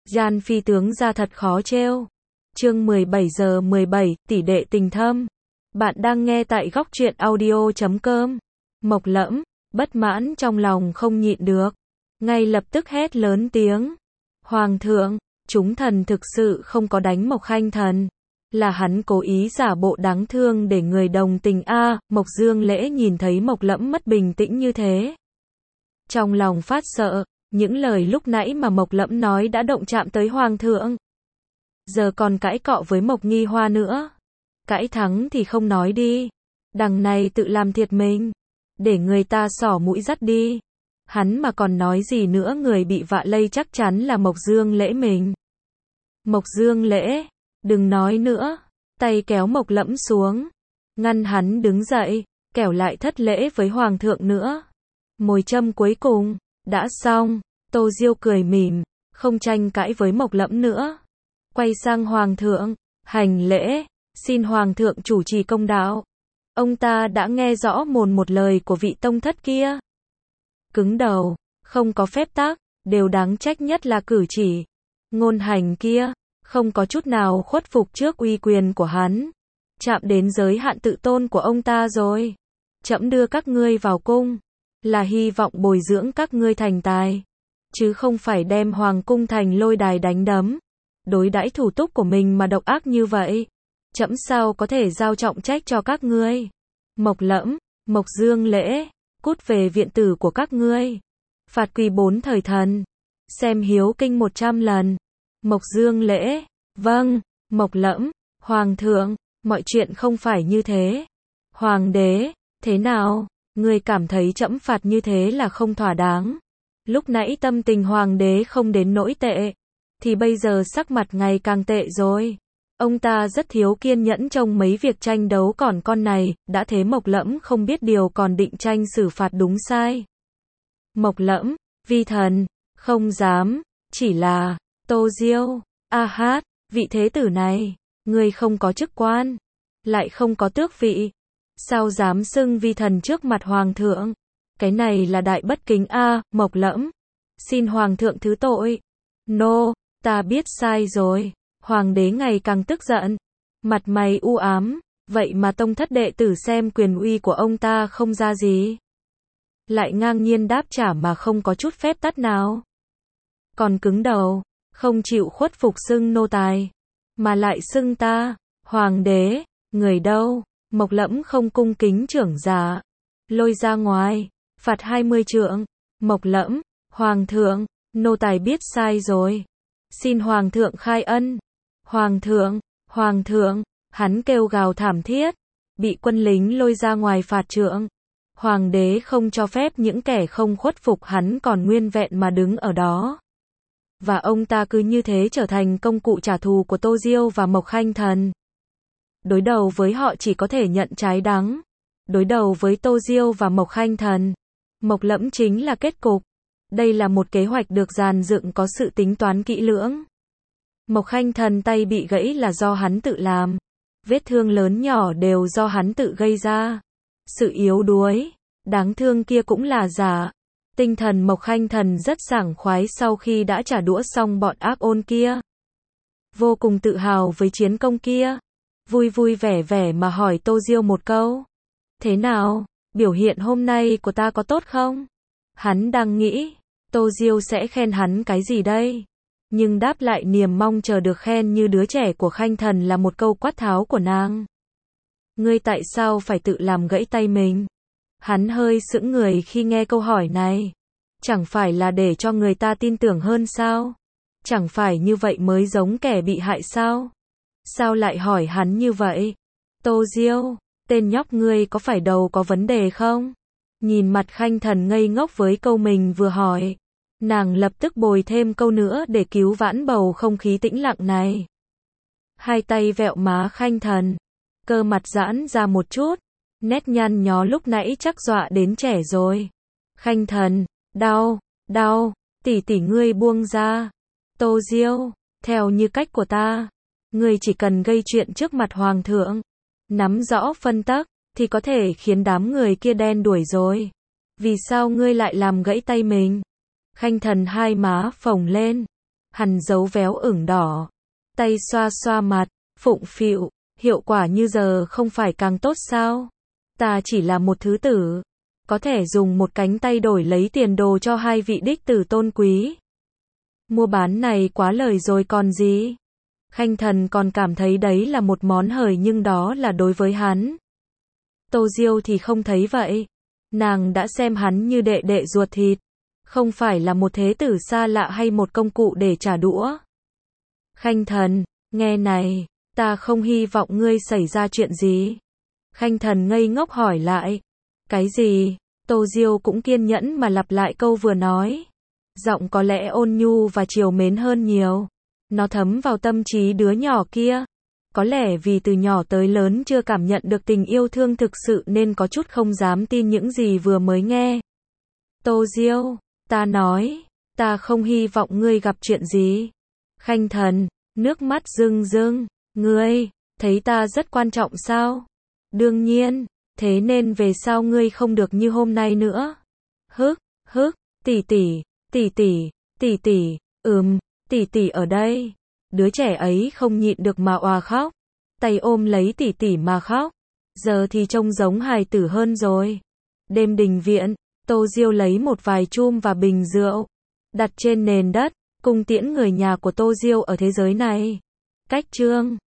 Gian phi tướng ra thật khó trêu. Chương 17:17, tỷ đệ tình thâm. Bạn đang nghe tại góc truyện audio.com. Mộc Lẫm, bất mãn trong lòng không nhịn được, ngay lập tức hét lớn tiếng. Hoàng thượng, chúng thần thực sự không có đánh Mộc Khanh Thần. Là hắn cố ý giả bộ đáng thương để người đồng tình a. Mộc Dương Lễ nhìn thấy Mộc Lẫm mất bình tĩnh như thế, trong lòng phát sợ, những lời lúc nãy mà Mộc Lẫm nói đã động chạm tới Hoàng thượng. Giờ còn cãi cọ với Mộc Nghi Hoa nữa. Cãi thắng thì không nói đi. Đằng này tự làm thiệt mình. Để người ta xỏ mũi dắt đi. Hắn mà còn nói gì nữa người bị vạ lây chắc chắn là Mộc Dương Lễ mình. Mộc Dương Lễ, đừng nói nữa. Tay kéo Mộc Lẫm xuống. Ngăn hắn đứng dậy, kẻo lại thất lễ với Hoàng thượng nữa. Mồi châm cuối cùng, đã xong. Tô Diêu cười mỉm, không tranh cãi với Mộc Lẫm nữa. Quay sang Hoàng thượng, hành lễ, xin Hoàng thượng chủ trì công đạo. Ông ta đã nghe rõ mồn một lời của vị tông thất kia. Cứng đầu, không có phép tắc, đều đáng trách nhất là cử chỉ. Ngôn hành kia, không có chút nào khuất phục trước uy quyền của hắn. Chạm đến giới hạn tự tôn của ông ta rồi. Trẫm đưa các ngươi vào cung, là hy vọng bồi dưỡng các ngươi thành tài. Chứ không phải đem hoàng cung thành lôi đài đánh đấm. Đối đãi thủ túc của mình mà độc ác như vậy. Trẫm sao có thể giao trọng trách cho các ngươi. Mộc Lẫm, Mộc Dương Lễ, cút về viện tử của các ngươi. Phạt quỳ 4 thời thần. Xem hiếu kinh 100 lần. Mộc Dương Lễ, vâng. Mộc Lẫm, Hoàng thượng, mọi chuyện không phải như thế. Hoàng đế, thế nào? Ngươi cảm thấy trẫm phạt như thế là không thỏa đáng. Lúc nãy tâm tình Hoàng đế không đến nỗi tệ, thì bây giờ sắc mặt ngày càng tệ rồi. Ông ta rất thiếu kiên nhẫn trong mấy việc tranh đấu còn con này, đã thế Mộc Lẫm không biết điều còn định tranh xử phạt đúng sai. Mộc Lẫm, vi thần, không dám, chỉ là, Tô Diêu, a hát, vị thế tử này, người không có chức quan, lại không có tước vị. Sao dám xưng vi thần trước mặt Hoàng thượng? Cái này là đại bất kính a. Mộc Lẫm, xin Hoàng thượng thứ tội. Nô, ta biết sai rồi. Hoàng đế ngày càng tức giận, mặt mày u ám, vậy mà tông thất đệ tử xem quyền uy của ông ta không ra gì. Lại ngang nhiên đáp trả mà không có chút phép tắc nào. Còn cứng đầu, không chịu khuất phục xưng nô tài, mà lại xưng ta, Hoàng đế, người đâu? Mộc Lẫm không cung kính trưởng giả, lôi ra ngoài, phạt 20 trượng. Mộc Lẫm, Hoàng thượng, nô tài biết sai rồi. Xin Hoàng thượng khai ân. Hoàng thượng, hắn kêu gào thảm thiết, bị quân lính lôi ra ngoài phạt trượng. Hoàng đế không cho phép những kẻ không khuất phục hắn còn nguyên vẹn mà đứng ở đó. Và ông ta cứ như thế trở thành công cụ trả thù của Tô Diêu và Mộc Khanh Thần. Đối đầu với họ chỉ có thể nhận trái đắng. Đối đầu với Tô Diêu và Mộc Khanh Thần, Mộc Lẫm chính là kết cục. Đây là một kế hoạch được dàn dựng có sự tính toán kỹ lưỡng. Mộc Khanh Thần tay bị gãy là do hắn tự làm. Vết thương lớn nhỏ đều do hắn tự gây ra. Sự yếu đuối, đáng thương kia cũng là giả. Tinh thần Mộc Khanh Thần rất sảng khoái sau khi đã trả đũa xong bọn ác ôn kia. Vô cùng tự hào với chiến công kia. Vui vui vẻ vẻ mà hỏi Tô Diêu một câu. Thế nào, biểu hiện hôm nay của ta có tốt không? Hắn đang nghĩ, Tô Diêu sẽ khen hắn cái gì đây? Nhưng đáp lại niềm mong chờ được khen như đứa trẻ của Khanh Thần là một câu quát tháo của nàng. Ngươi tại sao phải tự làm gãy tay mình? Hắn hơi sững người khi nghe câu hỏi này. Chẳng phải là để cho người ta tin tưởng hơn sao? Chẳng phải như vậy mới giống kẻ bị hại sao? Sao lại hỏi hắn như vậy? Tô Diêu, tên nhóc ngươi có phải đầu có vấn đề không? Nhìn mặt Khanh Thần ngây ngốc với câu mình vừa hỏi. Nàng lập tức bồi thêm câu nữa để cứu vãn bầu không khí tĩnh lặng này. Hai tay vẹo má Khanh Thần. Cơ mặt giãn ra một chút. Nét nhăn nhó lúc nãy chắc dọa đến trẻ rồi. Khanh Thần, đau, tỷ tỷ ngươi buông ra. Tô Diêu, theo như cách của ta, ngươi chỉ cần gây chuyện trước mặt Hoàng thượng, nắm rõ phân tắc, thì có thể khiến đám người kia đen đuổi rồi. Vì sao ngươi lại làm gãy tay mình? Khanh Thần hai má phồng lên, Hắn giấu véo ửng đỏ, tay xoa xoa mặt, phụng phịu, hiệu quả như giờ không phải càng tốt sao? Ta chỉ là một thứ tử, có thể dùng một cánh tay đổi lấy tiền đồ cho hai vị đích tử tôn quý. Mua bán này quá lời rồi còn gì? Khanh Thần còn cảm thấy đấy là một món hời nhưng đó là đối với hắn. Tô Diêu thì không thấy vậy. Nàng đã xem hắn như đệ đệ ruột thịt, không phải là một thế tử xa lạ hay một công cụ để trả đũa. Khanh Thần, nghe này, ta không hy vọng ngươi xảy ra chuyện gì. Khanh Thần ngây ngốc hỏi lại. Cái gì? Tô Diêu cũng kiên nhẫn mà lặp lại câu vừa nói. Giọng có lẽ ôn nhu và trìu mến hơn nhiều. Nó thấm vào tâm trí đứa nhỏ kia. Có lẽ vì từ nhỏ tới lớn chưa cảm nhận được tình yêu thương thực sự nên có chút không dám tin những gì vừa mới nghe. Tô Diêu, ta nói, ta không hy vọng ngươi gặp chuyện gì. Khanh Thần, nước mắt rưng rưng, ngươi, thấy ta rất quan trọng sao? Đương nhiên, thế nên về sau ngươi không được như hôm nay nữa. Hức, tỷ tỷ, tỷ tỷ, tỷ tỷ, tỷ tỷ ở đây. Đứa trẻ ấy không nhịn được mà òa khóc, tay ôm lấy tỷ tỷ mà khóc. Giờ thì trông giống hài tử hơn rồi. Đêm đình viện, Tô Diêu lấy một vài chum và bình rượu, đặt trên nền đất, cung tiễn người nhà của Tô Diêu ở thế giới này. Cách chương